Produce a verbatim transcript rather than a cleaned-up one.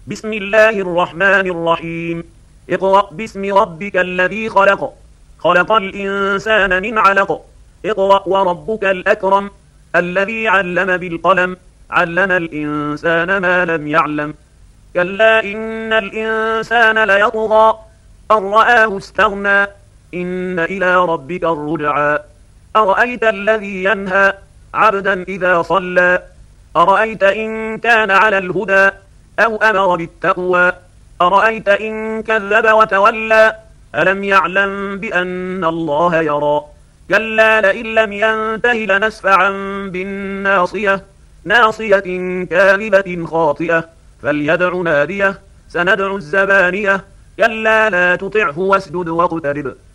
بسم الله الرحمن الرحيم. اقرأ باسم ربك الذي خلق خلق الإنسان من علق. اقرأ وربك الأكرم الذي علم بالقلم علم الإنسان ما لم يعلم. كلا إن الإنسان ليطغى أن رآه استغنى إن إلى ربك الرجعى. أرأيت الذي ينهى عبدا إذا صلى أرأيت إن كان على الهدى أو أمر بالتقوى أرأيت إن كذب وتولى ألم يعلم بأن الله يرى. كلا لئن لم ينته لنسفعا بالناصية ناصية كاذبة خاطئة فليدع ناديه سندع الزبانية. كلا لا تطعه واسجد واقترب